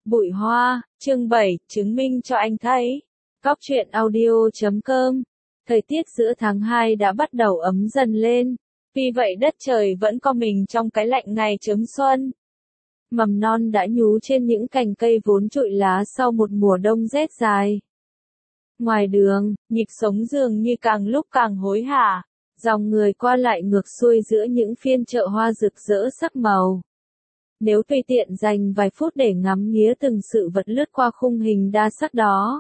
Bụi hoa, chương 7, chứng minh cho anh thấy. Cóc truyện audio.com. Thời tiết giữa tháng 2 đã bắt đầu ấm dần lên. Vì vậy đất trời vẫn co mình trong cái lạnh ngày chớm xuân. Mầm non đã nhú trên những cành cây vốn trụi lá sau một mùa đông rét dài. Ngoài đường, nhịp sống dường như càng lúc càng hối hả. Dòng người qua lại ngược xuôi giữa những phiên chợ hoa rực rỡ sắc màu. Nếu tùy tiện dành vài phút để ngắm nghía từng sự vật lướt qua khung hình đa sắc đó,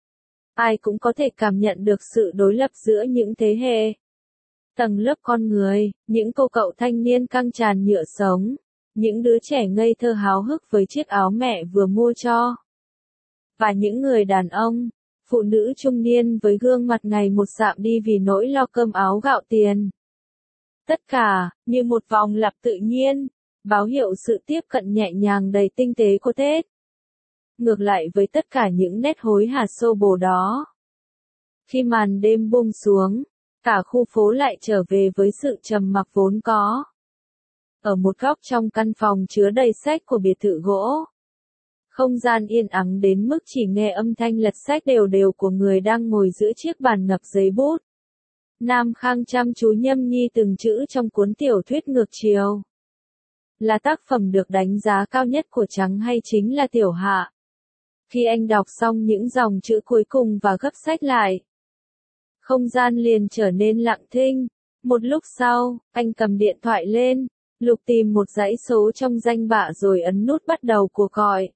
ai cũng có thể cảm nhận được sự đối lập giữa những thế hệ. Tầng lớp con người, những cô cậu thanh niên căng tràn nhựa sống, những đứa trẻ ngây thơ háo hức với chiếc áo mẹ vừa mua cho. Và những người đàn ông, phụ nữ trung niên với gương mặt ngày một sạm đi vì nỗi lo cơm áo gạo tiền. Tất cả, như một vòng lặp tự nhiên, báo hiệu sự tiếp cận nhẹ nhàng đầy tinh tế của Tết. Ngược lại với tất cả những nét hối hả xô bồ đó. Khi màn đêm buông xuống, cả khu phố lại trở về với sự trầm mặc vốn có. Ở một góc trong căn phòng chứa đầy sách của biệt thự gỗ. Không gian yên ắng đến mức chỉ nghe âm thanh lật sách đều đều của người đang ngồi giữa chiếc bàn ngập giấy bút. Nam Khang chăm chú nhâm nhi từng chữ trong cuốn tiểu thuyết Ngược Chiều. Là tác phẩm được đánh giá cao nhất của Trắng hay chính là Tiểu Hạ. Khi anh đọc xong những dòng chữ cuối cùng và gấp sách lại, không gian liền trở nên lặng thinh. Một lúc sau, anh cầm điện thoại lên, lục tìm một dãy số trong danh bạ rồi ấn nút bắt đầu cuộc gọi.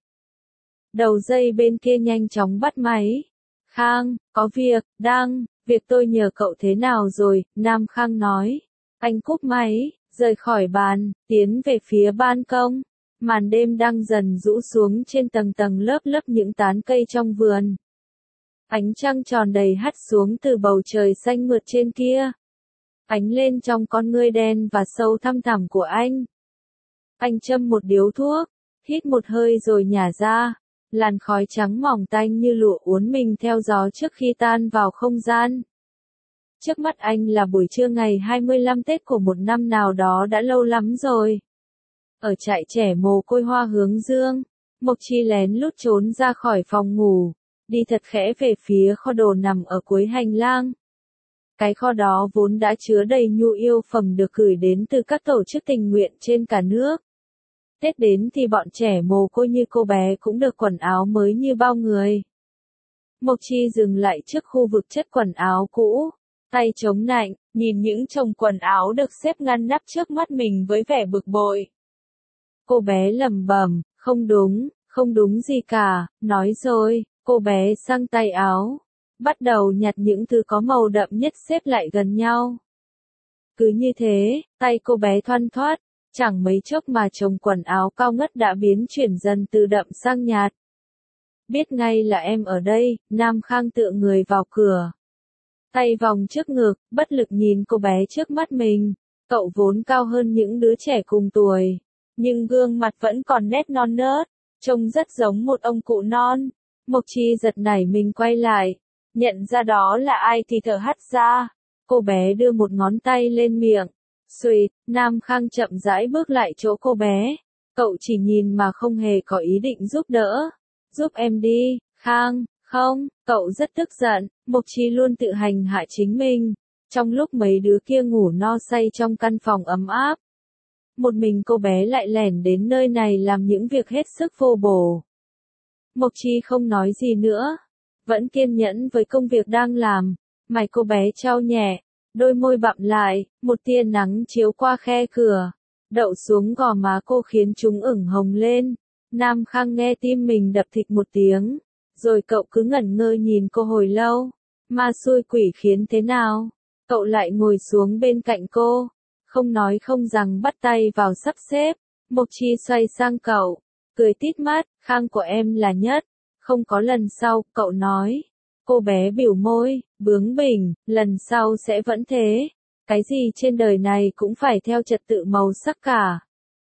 Đầu dây bên kia nhanh chóng bắt máy. Khang, có việc, việc tôi nhờ cậu thế nào rồi, Nam Khang nói. Anh cúp máy, rời khỏi bàn, tiến về phía ban công. Màn đêm đang dần rũ xuống trên tầng tầng lớp lớp những tán cây trong vườn. Ánh trăng tròn đầy hắt xuống từ bầu trời xanh mượt trên kia. Ánh lên trong con ngươi đen và sâu thăm thẳm của anh. Anh châm một điếu thuốc, hít một hơi rồi nhả ra. Làn khói trắng mỏng tanh như lụa uốn mình theo gió trước khi tan vào không gian. Trước mắt anh là buổi trưa ngày 25 Tết của một năm nào đó đã lâu lắm rồi. Ở trại trẻ mồ côi Hoa Hướng Dương, Mộc Chi lén lút trốn ra khỏi phòng ngủ, đi thật khẽ về phía kho đồ nằm ở cuối hành lang. Cái kho đó vốn đã chứa đầy nhu yếu phẩm được gửi đến từ các tổ chức tình nguyện trên cả nước. Tết đến thì bọn trẻ mồ côi như cô bé cũng được quần áo mới như bao người. Mộc Chi dừng lại trước khu vực chất quần áo cũ, tay chống nạnh, nhìn những chồng quần áo được xếp ngăn nắp trước mắt mình với vẻ bực bội. Cô bé lẩm bẩm, không đúng gì cả, nói rồi, cô bé sang tay áo, bắt đầu nhặt những thứ có màu đậm nhất xếp lại gần nhau. Cứ như thế, tay cô bé thoăn thoắt, chẳng mấy chốc mà chồng quần áo cao ngất đã biến chuyển dần từ đậm sang nhạt. Biết ngay là em ở đây, Nam Khang tựa người vào cửa. Tay vòng trước ngực, bất lực nhìn cô bé trước mắt mình. Cậu vốn cao hơn những đứa trẻ cùng tuổi, nhưng gương mặt vẫn còn nét non nớt, trông rất giống một ông cụ non. Mộc Chi giật nảy mình quay lại, nhận ra đó là ai thì thở hắt ra. Cô bé đưa một ngón tay lên miệng. Xuỵt, Nam Khang chậm rãi bước lại chỗ cô bé. Cậu chỉ nhìn mà không hề có ý định giúp đỡ. Giúp em đi, Khang, không, cậu rất tức giận. Mộc Chi luôn tự hành hạ chính mình. Trong lúc mấy đứa kia ngủ no say trong căn phòng ấm áp, một mình cô bé lại lẻn đến nơi này làm những việc hết sức vô bổ. Mộc Chi không nói gì nữa, vẫn kiên nhẫn với công việc đang làm. Mày cô bé trao nhẹ, đôi môi bặm lại, một tia nắng chiếu qua khe cửa, đậu xuống gò má cô khiến chúng ửng hồng lên. Nam Khang nghe tim mình đập thịch một tiếng, rồi cậu cứ ngẩn ngơ nhìn cô hồi lâu. Ma xui quỷ khiến thế nào? Cậu lại ngồi xuống bên cạnh cô, không nói không rằng bắt tay vào sắp xếp. Mộc Chi xoay sang cậu, cười tít mắt, Khang của em là nhất, không có lần sau, cậu nói. Cô bé biểu môi, bướng bỉnh, lần sau sẽ vẫn thế. Cái gì trên đời này cũng phải theo trật tự màu sắc cả.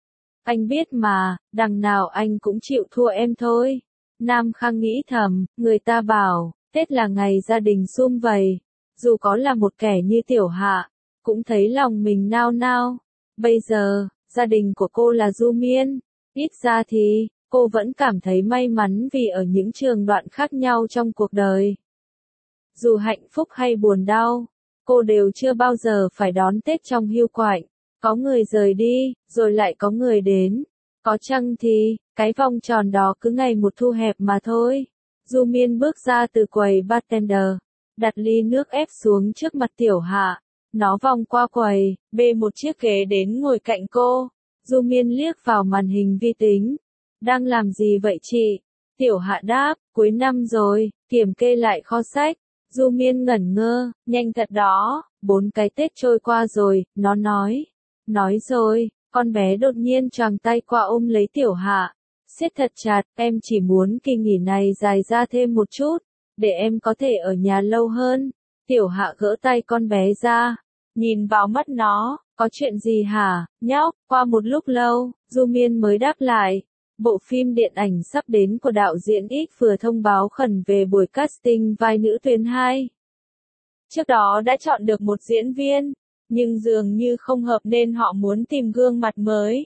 Anh biết mà, đằng nào anh cũng chịu thua em thôi. Nam Khang nghĩ thầm, người ta bảo, Tết là ngày gia đình sum vầy. Dù có là một kẻ như Tiểu Hạ, cũng thấy lòng mình nao nao. Bây giờ, gia đình của cô là Du Miên. Ít ra thì, cô vẫn cảm thấy may mắn vì ở những trường đoạn khác nhau trong cuộc đời. Dù hạnh phúc hay buồn đau, cô đều chưa bao giờ phải đón Tết trong hiu quạnh. Có người rời đi, rồi lại có người đến. Có chăng thì, cái vòng tròn đó cứ ngày một thu hẹp mà thôi. Du Miên bước ra từ quầy bartender, đặt ly nước ép xuống trước mặt Tiểu Hạ. Nó vòng qua quầy, bê một chiếc ghế đến ngồi cạnh cô. Du Miên liếc vào màn hình vi tính. Đang làm gì vậy chị? Tiểu Hạ đáp, cuối năm rồi, kiểm kê lại kho sách. Du Miên ngẩn ngơ, nhanh thật đó, 4 cái Tết trôi qua rồi, nó nói. Nói rồi, con bé đột nhiên choàng tay qua ôm lấy Tiểu Hạ. Siết thật chặt, em chỉ muốn kỳ nghỉ này dài ra thêm một chút, để em có thể ở nhà lâu hơn. Tiểu Hạ gỡ tay con bé ra, nhìn vào mắt nó, có chuyện gì hả, nhóc? Qua một lúc lâu, Du Miên mới đáp lại. Bộ phim điện ảnh sắp đến của đạo diễn X vừa thông báo khẩn về buổi casting vai nữ tuyến 2. Trước đó đã chọn được một diễn viên, nhưng dường như không hợp nên họ muốn tìm gương mặt mới.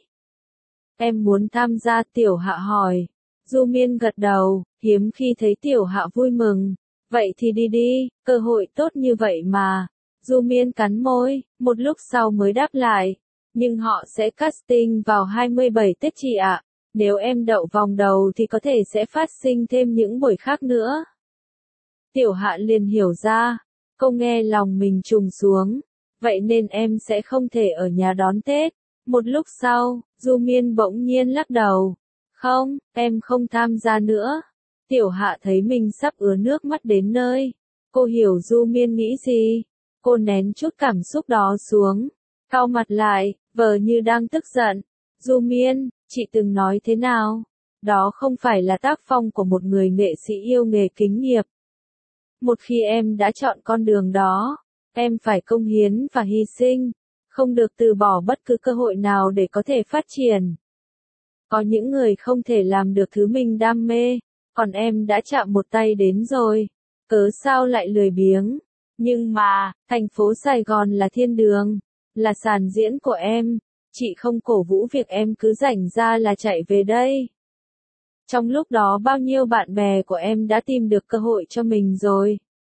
Em muốn tham gia, Tiểu Hạ hỏi. Du Miên gật đầu, hiếm khi thấy Tiểu Hạ vui mừng. Vậy thì đi đi, cơ hội tốt như vậy mà. Du Miên cắn môi, một lúc sau mới đáp lại. Nhưng họ sẽ casting vào 27 Tết chị ạ. Nếu em đậu vòng đầu thì có thể sẽ phát sinh thêm những buổi khác nữa. Tiểu Hạ liền hiểu ra. Cô nghe lòng mình trùng xuống. Vậy nên em sẽ không thể ở nhà đón Tết. Một lúc sau, Du Miên bỗng nhiên lắc đầu. Không, em không tham gia nữa. Tiểu Hạ thấy mình sắp ứa nước mắt đến nơi. Cô hiểu Du Miên nghĩ gì. Cô nén chút cảm xúc đó xuống. Cau mặt lại, vờ như đang tức giận. Du Miên, chị từng nói thế nào? Đó không phải là tác phong của một người nghệ sĩ yêu nghề kính nghiệp. Một khi em đã chọn con đường đó, em phải công hiến và hy sinh, không được từ bỏ bất cứ cơ hội nào để có thể phát triển. Có những người không thể làm được thứ mình đam mê, còn em đã chạm một tay đến rồi, cớ sao lại lười biếng. Nhưng mà, thành phố Sài Gòn là thiên đường, là sàn diễn của em, chị không cổ vũ việc em cứ rảnh ra là chạy về đây. Trong lúc đó bao nhiêu bạn bè của em đã tìm được cơ hội cho mình rồi.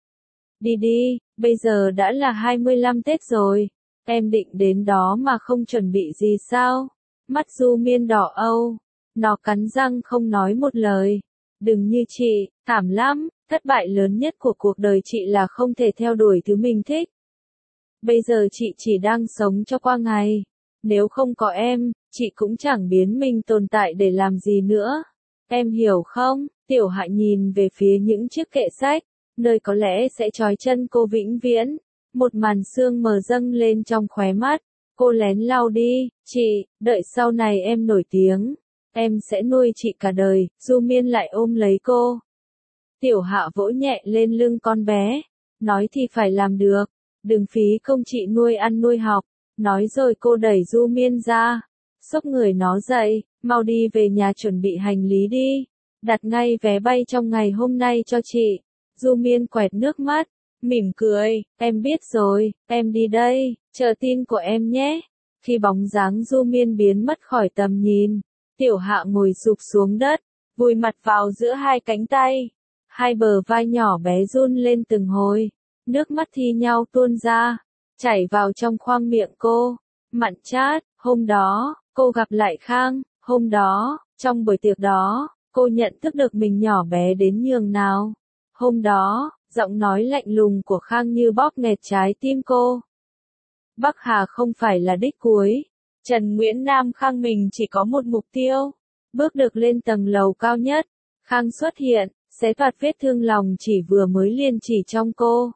Đi đi, bây giờ đã là 25 Tết rồi, em định đến đó mà không chuẩn bị gì sao? Mắt Du Miên đỏ âu, nó cắn răng không nói một lời. Đừng như chị, thảm lắm, thất bại lớn nhất của cuộc đời chị là không thể theo đuổi thứ mình thích. Bây giờ chị chỉ đang sống cho qua ngày. Nếu không có em, chị cũng chẳng biến mình tồn tại để làm gì nữa. Em hiểu không? Tiểu Hạ nhìn về phía những chiếc kệ sách, nơi có lẽ sẽ trói chân cô vĩnh viễn. Một màn sương mờ dâng lên trong khóe mắt. Cô lén lau đi, chị, đợi sau này em nổi tiếng. Em sẽ nuôi chị cả đời. Du Miên lại ôm lấy cô. Tiểu Hạ vỗ nhẹ lên lưng con bé. Nói thì phải làm được. Đừng phí công chị nuôi ăn nuôi học. Nói rồi cô đẩy Du Miên ra. Xốc người nó dậy, mau đi về nhà chuẩn bị hành lý đi. Đặt ngay vé bay trong ngày hôm nay cho chị. Du Miên quẹt nước mắt, mỉm cười, em biết rồi, em đi đây, chờ tin của em nhé. Khi bóng dáng Du Miên biến mất khỏi tầm nhìn, Tiểu Hạ ngồi sụp xuống đất, vùi mặt vào giữa hai cánh tay. Hai bờ vai nhỏ bé run lên từng hồi, nước mắt thi nhau tuôn ra, chảy vào trong khoang miệng cô. Mặn chát, hôm đó, cô gặp lại Khang, hôm đó, trong buổi tiệc đó, cô nhận thức được mình nhỏ bé đến nhường nào. Hôm đó, giọng nói lạnh lùng của Khang như bóp nghẹt trái tim cô. Bắc Hà không phải là đích cuối. Trần Nguyễn Nam Khang mình chỉ có một mục tiêu. Bước được lên tầng lầu cao nhất. Khang xuất hiện, xé toạc vết thương lòng chỉ vừa mới liền chỉ trong cô.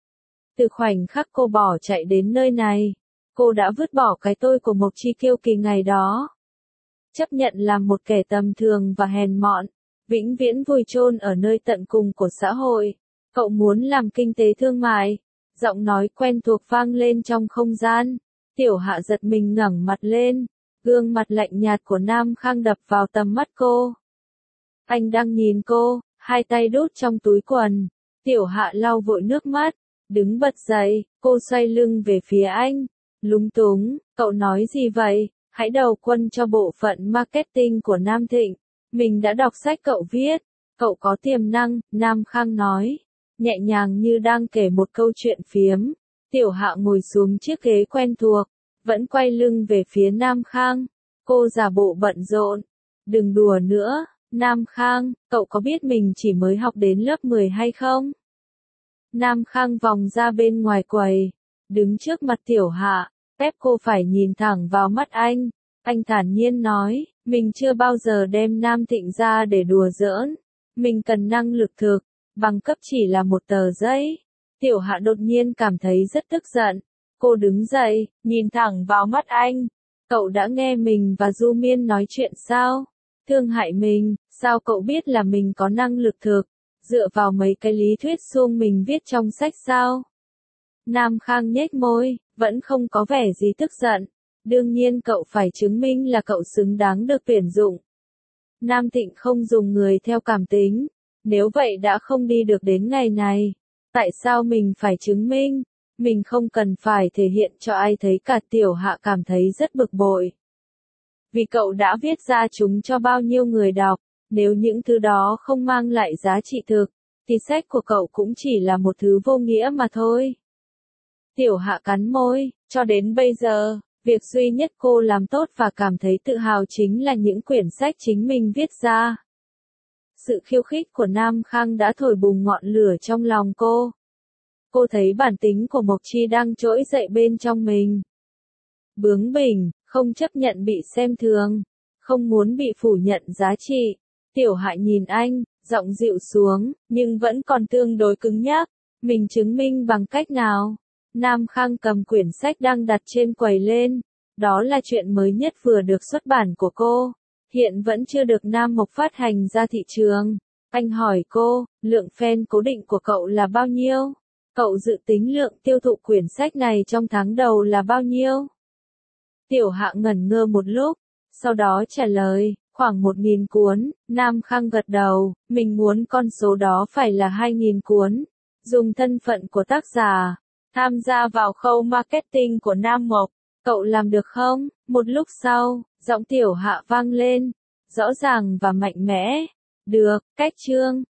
Từ khoảnh khắc cô bỏ chạy đến nơi này, cô đã vứt bỏ cái tôi của Mộc Chi kiêu kỳ ngày đó. Chấp nhận làm một kẻ tầm thường và hèn mọn, vĩnh viễn vùi chôn ở nơi tận cùng của xã hội. Cậu muốn làm kinh tế thương mại. Giọng nói quen thuộc vang lên trong không gian. Tiểu Hạ giật mình ngẩng mặt lên. Gương mặt lạnh nhạt của Nam Khang đập vào tầm mắt cô. Anh đang nhìn cô, hai tay đút trong túi quần. Tiểu Hạ lau vội nước mắt, đứng bật dậy, cô xoay lưng về phía anh. Lúng túng, cậu nói gì vậy? Hãy đầu quân cho bộ phận marketing của Nam Thịnh. Mình đã đọc sách cậu viết, cậu có tiềm năng, Nam Khang nói, nhẹ nhàng như đang kể một câu chuyện phiếm. Tiểu Hạ ngồi xuống chiếc ghế quen thuộc, vẫn quay lưng về phía Nam Khang. Cô giả bộ bận rộn. Đừng đùa nữa, Nam Khang, cậu có biết mình chỉ mới học đến lớp 10 hay không? Nam Khang vòng ra bên ngoài quầy, đứng trước mặt Tiểu Hạ, ép cô phải nhìn thẳng vào mắt anh. Anh thản nhiên nói, mình chưa bao giờ đem Nam Thịnh ra để đùa giỡn. Mình cần năng lực thực, bằng cấp chỉ là một tờ giấy. Tiểu Hạ đột nhiên cảm thấy rất tức giận. Cô đứng dậy, nhìn thẳng vào mắt anh. Cậu đã nghe mình và Du Miên nói chuyện sao? Thương hại mình, sao cậu biết là mình có năng lực thực? Dựa vào mấy cái lý thuyết suông mình viết trong sách sao? Nam Khang nhếch môi, vẫn không có vẻ gì tức giận. Đương nhiên cậu phải chứng minh là cậu xứng đáng được tuyển dụng. Nam Thịnh không dùng người theo cảm tính. Nếu vậy đã không đi được đến ngày này. Tại sao mình phải chứng minh? Mình không cần phải thể hiện cho ai thấy cả. Tiểu Hạ cảm thấy rất bực bội. Vì cậu đã viết ra chúng cho bao nhiêu người đọc. Nếu những thứ đó không mang lại giá trị thực, thì sách của cậu cũng chỉ là một thứ vô nghĩa mà thôi. Tiểu Hạ cắn môi, cho đến bây giờ, việc duy nhất cô làm tốt và cảm thấy tự hào chính là những quyển sách chính mình viết ra. Sự khiêu khích của Nam Khang đã thổi bùng ngọn lửa trong lòng cô. Cô thấy bản tính của Mộc Chi đang trỗi dậy bên trong mình. Bướng bỉnh, không chấp nhận bị xem thường, không muốn bị phủ nhận giá trị. Tiểu Hạ nhìn anh, giọng dịu xuống, nhưng vẫn còn tương đối cứng nhắc. Mình chứng minh bằng cách nào? Nam Khang cầm quyển sách đang đặt trên quầy lên. Đó là chuyện mới nhất vừa được xuất bản của cô. Hiện vẫn chưa được Nam Mộc phát hành ra thị trường. Anh hỏi cô, lượng fan cố định của cậu là bao nhiêu? Cậu dự tính lượng tiêu thụ quyển sách này trong tháng đầu là bao nhiêu? Tiểu Hạ ngẩn ngơ một lúc, sau đó trả lời, khoảng 1.000 cuốn. Nam Khang gật đầu, mình muốn con số đó phải là 2.000 cuốn. Dùng thân phận của tác giả, tham gia vào khâu marketing của Nam Mộc. Cậu làm được không? Một lúc sau, giọng Tiểu Hạ vang lên, rõ ràng và mạnh mẽ. Được, cách chương.